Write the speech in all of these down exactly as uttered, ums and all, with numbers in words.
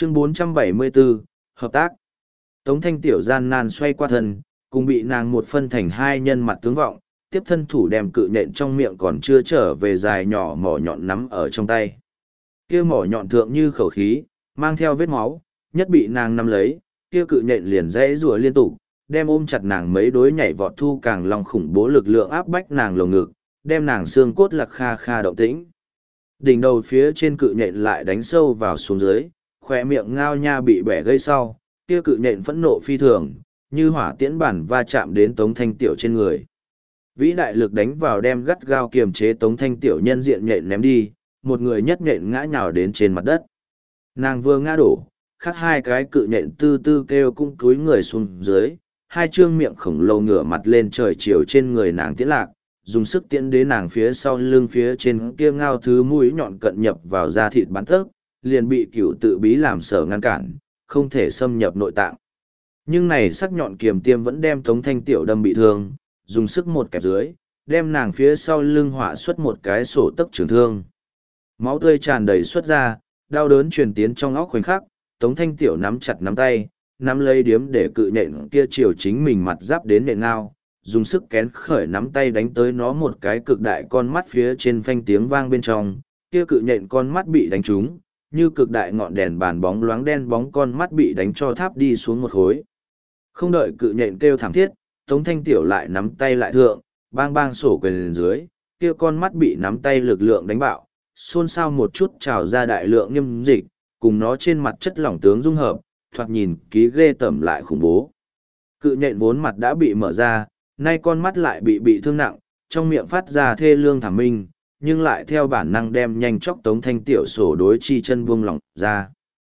Chương bốn trăm bảy mươi bốn, Hợp tác. Tống Thanh Tiểu gian nan xoay qua thân, cùng bị nàng một phân thành hai nhân mặt tướng vọng, tiếp thân thủ đem cự nện trong miệng còn chưa trở về dài nhỏ mỏ nhọn nắm ở trong tay. Kia mỏ nhọn thượng như khẩu khí, mang theo vết máu, nhất bị nàng nắm lấy, kia cự nện liền rẽ rùa liên tục, đem ôm chặt nàng mấy đối nhảy vọt thu càng long khủng bố lực lượng áp bách nàng lồng ngực, đem nàng xương cốt lạc kha kha động tĩnh. Đỉnh đầu phía trên cự nện lại đánh sâu vào xuống dưới, khỏe miệng ngao nha bị bẻ gây sau, kia cự nện phẫn nộ phi thường, như hỏa tiễn bản va chạm đến Tống Thanh Tiểu trên người. Vĩ đại lực đánh vào đem gắt gao kiềm chế Tống Thanh Tiểu nhân diện nhện ném đi, một người nhất nhện ngã nhào đến trên mặt đất. Nàng vừa ngã đổ, khác hai cái cự nhện tư tư kêu cũng cúi người xuống dưới, hai trương miệng khổng lồ ngửa mặt lên trời chiều trên người nàng tiễn lạc, dùng sức tiễn đến nàng phía sau lưng phía trên kia ngao thứ mũi nhọn cận nhập vào da thịt bắn tấc, liền bị cửu tự bí làm sở ngăn cản, không thể xâm nhập nội tạng. Nhưng này sắc nhọn kiềm tiêm vẫn đem Tống Thanh Tiểu đâm bị thương, dùng sức một kẹp dưới, đem nàng phía sau lưng họa xuất một cái sổ tấc trường thương. Máu tươi tràn đầy xuất ra, đau đớn truyền tiến trong óc khoảnh khắc, Tống Thanh Tiểu nắm chặt nắm tay, nắm lấy điếm để cự nện kia chiều chính mình mặt giáp đến nện ngao, dùng sức kén khởi nắm tay đánh tới nó một cái cực đại con mắt phía trên phanh tiếng vang bên trong, kia cự nện con mắt bị đánh trúng, như cực đại ngọn đèn bàn bóng loáng đen bóng con mắt bị đánh cho tháp đi xuống một khối. Không đợi cự nện kêu thảm thiết, Tống Thanh Tiểu lại nắm tay lại thượng, bang bang sổ quyền lên dưới, kia con mắt bị nắm tay lực lượng đánh bạo, xôn xao một chút trào ra đại lượng nghiêm dịch, cùng nó trên mặt chất lỏng tướng dung hợp, thoạt nhìn ký ghê tẩm lại khủng bố. Cự nhện vốn mặt đã bị mở ra, nay con mắt lại bị bị thương nặng, trong miệng phát ra thê lương thảm minh, nhưng lại theo bản năng đem nhanh chóc Tống Thanh Tiểu sổ đối chi chân buông lỏng ra.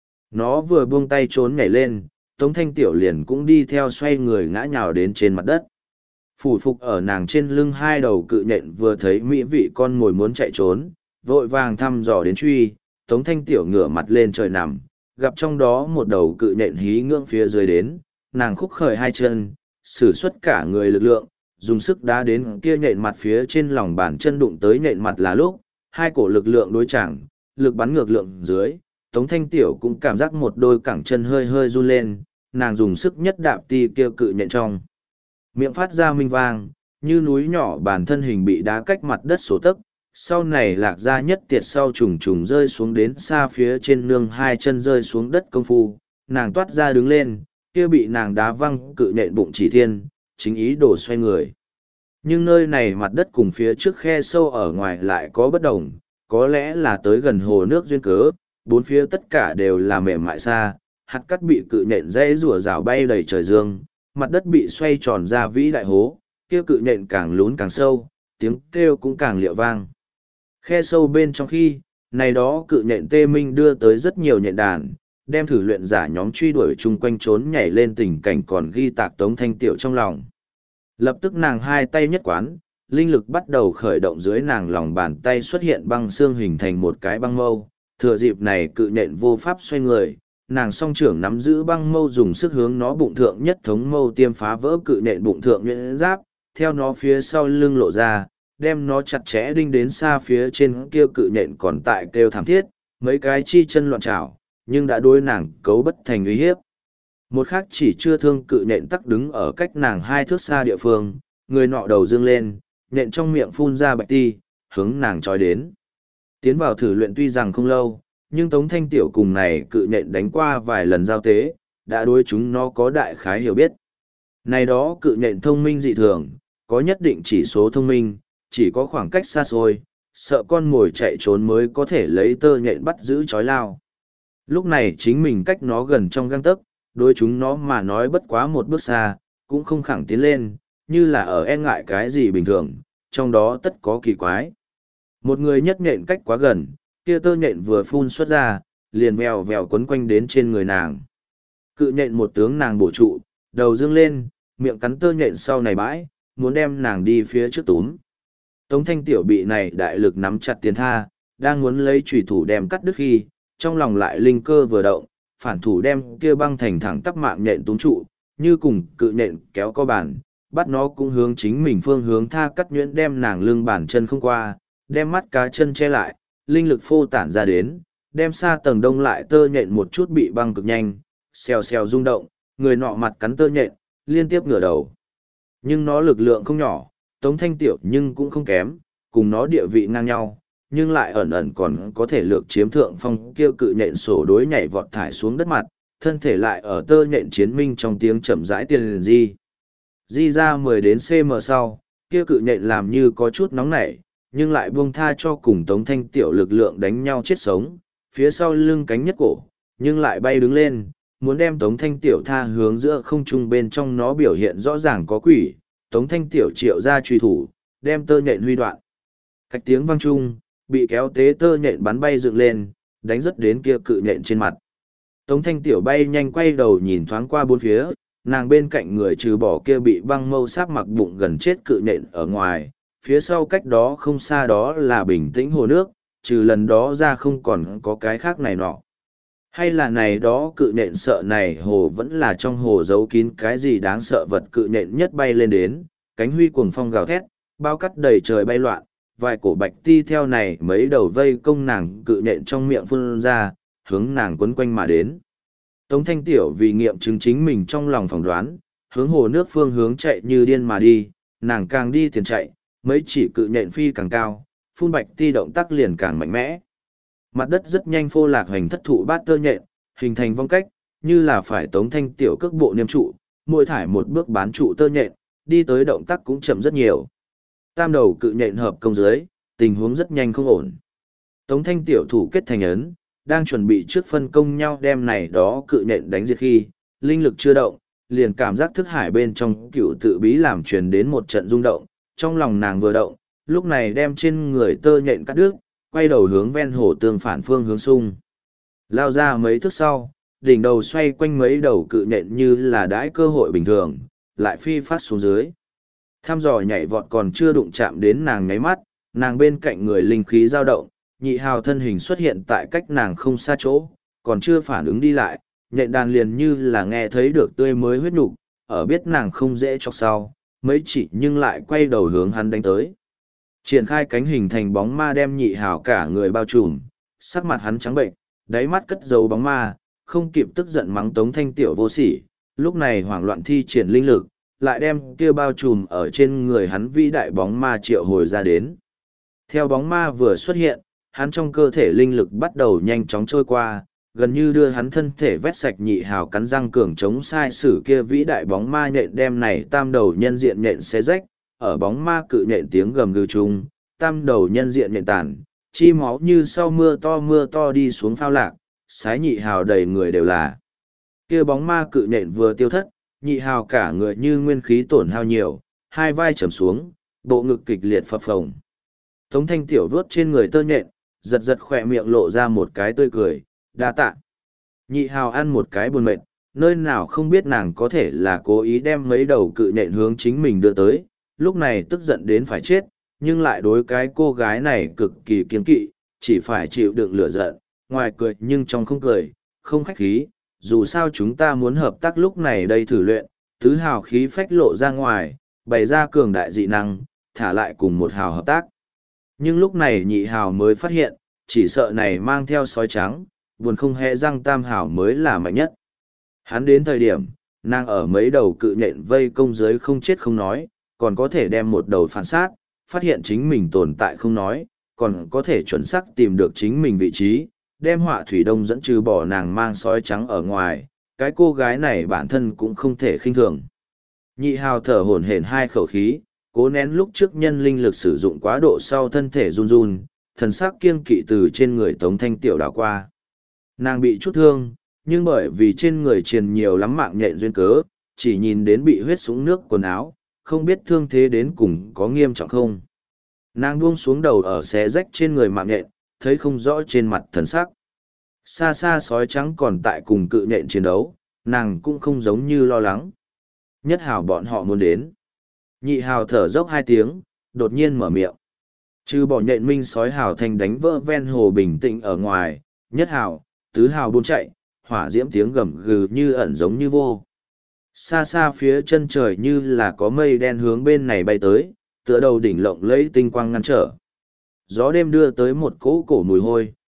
Nó vừa buông tay trốn nhảy lên, Tống Thanh Tiểu liền cũng đi theo xoay người ngã nhào đến trên mặt đất. Phủ phục ở nàng trên lưng hai đầu cự nhện vừa thấy mỹ vị con mồi muốn chạy trốn, vội vàng thăm dò đến truy, Tống Thanh Tiểu ngửa mặt lên trời nằm, gặp trong đó một đầu cự nhện hí ngưỡng phía dưới đến, nàng khúc khởi hai chân, sử xuất cả người lực lượng, dùng sức đá đến kia nhện mặt phía trên lòng bàn chân đụng tới nhện mặt là lúc, hai cổ lực lượng đối chảng, lực bắn ngược lượng dưới, Tống Thanh Tiểu cũng cảm giác một đôi cẳng chân hơi hơi run lên, nàng dùng sức nhất đạp ti kia cự nhện trong. Miệng phát ra minh vang, như núi nhỏ bản thân hình bị đá cách mặt đất số tấc, sau này lạc ra nhất tiệt sau trùng trùng rơi xuống đến xa phía trên nương hai chân rơi xuống đất công phu, nàng toát ra đứng lên, kia bị nàng đá văng cự nhện bụng chỉ thiên, chính ý đổ xoay người. Nhưng nơi này mặt đất cùng phía trước khe sâu ở ngoài lại có bất đồng, có lẽ là tới gần hồ nước duyên cớ, bốn phía tất cả đều là mềm mại xa, hạt cắt bị cự nhện dây rùa rào bay đầy trời dương, mặt đất bị xoay tròn ra vĩ đại hố, kia cự nhện càng lún càng sâu, tiếng kêu cũng càng liệu vang. Khe sâu bên trong khi, này đó cự nhện tê minh đưa tới rất nhiều nhện đàn, đem thử luyện giả nhóm truy đuổi chung quanh trốn nhảy lên tình cảnh còn ghi tạc Tống Thanh Tiểu trong lòng. Lập tức nàng hai tay nhất quán, linh lực bắt đầu khởi động dưới nàng lòng bàn tay xuất hiện băng xương hình thành một cái băng mâu, thừa dịp này cự nhện vô pháp xoay người, nàng song trưởng nắm giữ băng mâu dùng sức hướng nó bụng thượng nhất thống mâu tiêm phá vỡ cự nhện bụng thượng nhuyễn giáp, theo nó phía sau lưng lộ ra, đem nó chặt chẽ đinh đến xa phía trên kia cự nhện còn tại kêu thảm thiết, mấy cái chi chân loạn trảo, nhưng đã đối nàng cấu bất thành uy hiếp. Một khác chỉ chưa thương cự nhện tắc đứng ở cách nàng hai thước xa địa phương, người nọ đầu dương lên, nhện trong miệng phun ra bạch ti, hướng nàng trói đến. Tiến vào thử luyện tuy rằng không lâu, nhưng Tống Thanh Tiểu cùng này cự nhện đánh qua vài lần giao tế, đã đối chúng nó có đại khái hiểu biết. Này đó cự nhện thông minh dị thường, có nhất định chỉ số thông minh, chỉ có khoảng cách xa xôi, sợ con mồi chạy trốn mới có thể lấy tơ nhện bắt giữ chói lao. Lúc này chính mình cách nó gần trong gang tấc, đối chúng nó mà nói bất quá một bước xa, cũng không khẳng tiến lên, như là ở e ngại cái gì bình thường, trong đó tất có kỳ quái. Một người nhất nhện cách quá gần, kia tơ nhện vừa phun xuất ra, liền vèo vèo quấn quanh đến trên người nàng. Cự nhện một tướng nàng bổ trụ, đầu dương lên, miệng cắn tơ nhện sau này bãi, muốn đem nàng đi phía trước túm. Tống Thanh Tiểu bị này đại lực nắm chặt tiền tha, đang muốn lấy chủy thủ đem cắt đứt khi, trong lòng lại linh cơ vừa động, phản thủ đem kia băng thành thẳng tắp mạng nhện túm trụ, như cùng cự nhện kéo co bàn, bắt nó cũng hướng chính mình phương hướng tha cắt nhuyễn đem nàng lưng bàn chân không qua, đem mắt cá chân che lại, linh lực phô tản ra đến, đem xa tầng đông lại tơ nhện một chút bị băng cực nhanh, xèo xèo rung động, người nọ mặt cắn tơ nhện, liên tiếp ngửa đầu. Nhưng nó lực lượng không nhỏ, Tống Thanh Tiểu nhưng cũng không kém, cùng nó địa vị ngang nhau, nhưng lại ẩn ẩn còn có thể lược chiếm thượng phong kêu cự nhện sổ đối nhảy vọt thải xuống đất mặt, thân thể lại ở tơ nhện chiến minh trong tiếng chậm rãi tiền di. Di ra mười đến cm sau, kia cự nhện làm như có chút nóng nảy, nhưng lại buông tha cho cùng Tống Thanh Tiểu lực lượng đánh nhau chết sống, phía sau lưng cánh nhất cổ, nhưng lại bay đứng lên, muốn đem Tống Thanh Tiểu tha hướng giữa không trung bên trong nó biểu hiện rõ ràng có quỷ, Tống Thanh Tiểu triệu ra truy thủ, đem tơ nhện huy đoạn. Cách tiếng vang trung, bị kéo tế tơ nhện bắn bay dựng lên, đánh rất đến kia cự nhện trên mặt. Tống Thanh Tiểu bay nhanh quay đầu nhìn thoáng qua bốn phía, nàng bên cạnh người trừ bỏ kia bị băng mâu sáp mặc bụng gần chết cự nhện ở ngoài, phía sau cách đó không xa đó là bình tĩnh hồ nước, trừ lần đó ra không còn có cái khác này nọ. Hay là này đó cự nhện sợ này hồ vẫn là trong hồ giấu kín cái gì đáng sợ vật cự nhện nhất bay lên đến, cánh huy cuồng phong gào thét, bao cắt đầy trời bay loạn, vài cổ bạch ti theo này mấy đầu vây công nàng cự nhện trong miệng phun ra, hướng nàng quấn quanh mà đến. Tống Thanh Tiểu vì nghiệm chứng chính mình trong lòng phỏng đoán, hướng hồ nước phương hướng chạy như điên mà đi, nàng càng đi tiền chạy, mấy chỉ cự nhện phi càng cao, phun bạch ti động tác liền càng mạnh mẽ. Mặt đất rất nhanh phô lạc hoành thất thụ bát tơ nhện, hình thành vong cách, như là phải Tống Thanh Tiểu cước bộ niêm trụ, mỗi thải một bước bán trụ tơ nhện, đi tới động tác cũng chậm rất nhiều. Tam đầu cự nhện hợp công dưới, tình huống rất nhanh không ổn. Tống Thanh Tiểu thủ kết thành ấn, đang chuẩn bị trước phân công nhau đem này đó cự nhện đánh diệt khi, linh lực chưa động, liền cảm giác thức hải bên trong cựu tự bí làm truyền đến một trận rung động, trong lòng nàng vừa động, lúc này đem trên người tơ nhện cắt đứt, quay đầu hướng ven hồ tương phản phương hướng sung. Lao ra mấy thước sau, đỉnh đầu xoay quanh mấy đầu cự nhện như là đãi cơ hội bình thường, lại phi phát xuống dưới. Tham dò nhảy vọt còn chưa đụng chạm đến nàng nháy mắt, nàng bên cạnh người linh khí dao động, nhị hào thân hình xuất hiện tại cách nàng không xa chỗ, còn chưa phản ứng đi lại, nhện đàn liền như là nghe thấy được tươi mới huyết nục, ở biết nàng không dễ chọc sau, mấy chỉ nhưng lại quay đầu hướng hắn đánh tới. Triển khai cánh hình thành bóng ma đem nhị hào cả người bao trùm, sắc mặt hắn trắng bệnh, đáy mắt cất dấu bóng ma, không kịp tức giận mắng Tống Thanh Tiểu vô sỉ, lúc này hoảng loạn thi triển linh lực, lại đem kia bao trùm ở trên người hắn vĩ đại bóng ma triệu hồi ra đến. Theo bóng ma vừa xuất hiện, hắn trong cơ thể linh lực bắt đầu nhanh chóng trôi qua, gần như đưa hắn thân thể vét sạch nhị hào cắn răng cường chống sai sử kia vĩ đại bóng ma nhện đem này tam đầu nhân diện nhện xé rách, ở bóng ma cự nhện tiếng gầm gừ chung, tam đầu nhân diện nhện tàn, chi máu như sau mưa to mưa to đi xuống phao lạc, sái nhị hào đầy người đều là. Kia bóng ma cự nhện vừa tiêu thất, nhị hào cả người như nguyên khí tổn hao nhiều, hai vai trầm xuống, bộ ngực kịch liệt phập phồng. Tống Thanh Tiểu vuốt trên người tơ nhện, giật giật khỏe miệng lộ ra một cái tươi cười, đa tạ. Nhị hào ăn một cái buồn mệt, nơi nào không biết nàng có thể là cố ý đem mấy đầu cự nhện hướng chính mình đưa tới, lúc này tức giận đến phải chết, nhưng lại đối cái cô gái này cực kỳ kiên kỵ, chỉ phải chịu đựng lửa giận, ngoài cười nhưng trong không cười, không khách khí, dù sao chúng ta muốn hợp tác lúc này đây thử luyện, tứ hào khí phách lộ ra ngoài, bày ra cường đại dị năng, thả lại cùng một hào hợp tác. Nhưng lúc này nhị hào mới phát hiện, chỉ sợ này mang theo sói trắng, buồn không hề răng tam hào mới là mạnh nhất. Hắn đến thời điểm, nàng ở mấy đầu cự nhện vây công dưới không chết không nói, còn có thể đem một đầu phản sát, phát hiện chính mình tồn tại không nói, còn có thể chuẩn xác tìm được chính mình vị trí, đem họa thủy đông dẫn trừ bỏ nàng mang sói trắng ở ngoài, cái cô gái này bản thân cũng không thể khinh thường. Nhị hào thở hổn hển hai khẩu khí, cố nén lúc trước nhân linh lực sử dụng quá độ sau thân thể run run, thần sắc kiêng kỵ từ trên người Tống Thanh Tiểu đảo qua. Nàng bị chút thương, nhưng bởi vì trên người truyền nhiều lắm mạng nhện duyên cớ, chỉ nhìn đến bị huyết sũng nước quần áo, không biết thương thế đến cùng có nghiêm trọng không. Nàng buông xuống đầu ở xé rách trên người mạng nhện, thấy không rõ trên mặt thần sắc. Xa xa sói trắng còn tại cùng cự nhện chiến đấu, nàng cũng không giống như lo lắng. Nhất hào bọn họ muốn đến. Nhị hào thở dốc hai tiếng, đột nhiên mở miệng. Trừ bỏ nhện minh sói hào thành đánh vỡ ven hồ bình tĩnh ở ngoài, nhất hào, tứ hào buôn chạy, hỏa diễm tiếng gầm gừ như ẩn giống như vô. Xa xa phía chân trời như là có mây đen hướng bên này bay tới, tựa đầu đỉnh lộng lấy tinh quang ngăn trở. Gió đêm đưa tới một cỗ cổ mùi hôi,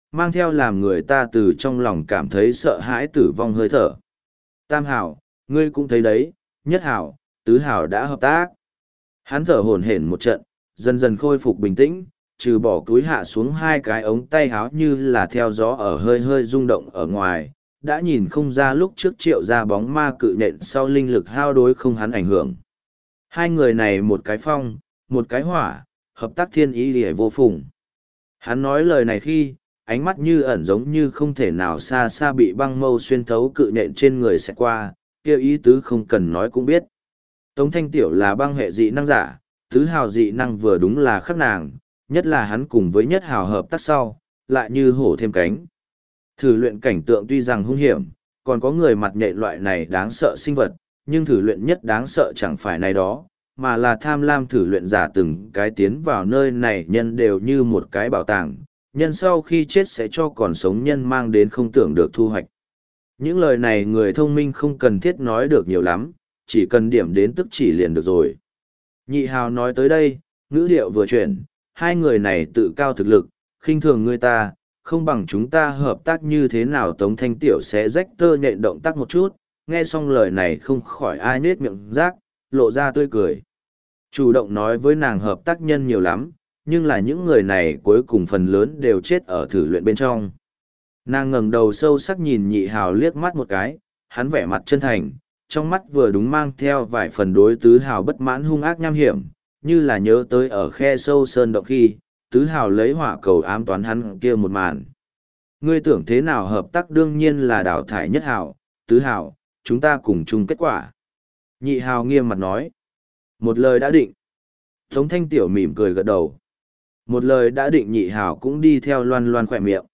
mang theo làm người ta từ trong lòng cảm thấy sợ hãi tử vong hơi thở. Tam hảo, ngươi cũng thấy đấy, nhất hảo, tứ hảo đã hợp tác. Hắn thở hổn hển một trận, dần dần khôi phục bình tĩnh, trừ bỏ túi hạ xuống hai cái ống tay háo như là theo gió ở hơi hơi rung động ở ngoài, đã nhìn không ra lúc trước triệu ra bóng ma cự nện sau linh lực hao đối không hắn ảnh hưởng. Hai người này một cái phong, một cái hỏa, hợp tác thiên ý lìa vô phùng. Hắn nói lời này khi, ánh mắt như ẩn giống như không thể nào xa xa bị băng mâu xuyên thấu cự nện trên người sẽ qua, kêu ý tứ không cần nói cũng biết. Tống Thanh Tiểu là băng hệ dị năng giả, tứ hào dị năng vừa đúng là khắc nàng, nhất là hắn cùng với nhất hào hợp tác sau, lại như hổ thêm cánh. Thử luyện cảnh tượng tuy rằng hung hiểm, còn có người mặt nhện loại này đáng sợ sinh vật, nhưng thử luyện nhất đáng sợ chẳng phải này đó, mà là tham lam thử luyện giả từng cái tiến vào nơi này nhân đều như một cái bảo tàng, nhân sau khi chết sẽ cho còn sống nhân mang đến không tưởng được thu hoạch. Những lời này người thông minh không cần thiết nói được nhiều lắm, chỉ cần điểm đến tức chỉ liền được rồi. Nhị hào nói tới đây, ngữ điệu vừa chuyển, hai người này tự cao thực lực, khinh thường người ta, không bằng chúng ta hợp tác như thế nào. Tống Thanh Tiểu sẽ rách tơ nhện động tác một chút, nghe xong lời này không khỏi ai nết miệng rác, lộ ra tươi cười. Chủ động nói với nàng hợp tác nhân nhiều lắm, nhưng là những người này cuối cùng phần lớn đều chết ở thử luyện bên trong. Nàng ngẩng đầu sâu sắc nhìn nhị hào liếc mắt một cái, hắn vẻ mặt chân thành, trong mắt vừa đúng mang theo vài phần đối tứ hào bất mãn hung ác nham hiểm, như là nhớ tới ở khe sâu sơn động khi, tứ hào lấy hỏa cầu ám toán hắn kia một màn. Ngươi tưởng thế nào hợp tác đương nhiên là đào thải nhất hào, tứ hào, chúng ta cùng chung kết quả. Nhị hào nghiêm mặt nói. Một lời đã định. Tống Thanh Tiểu mỉm cười gật đầu. Một lời đã định nhị hào cũng đi theo loan loan khỏe miệng.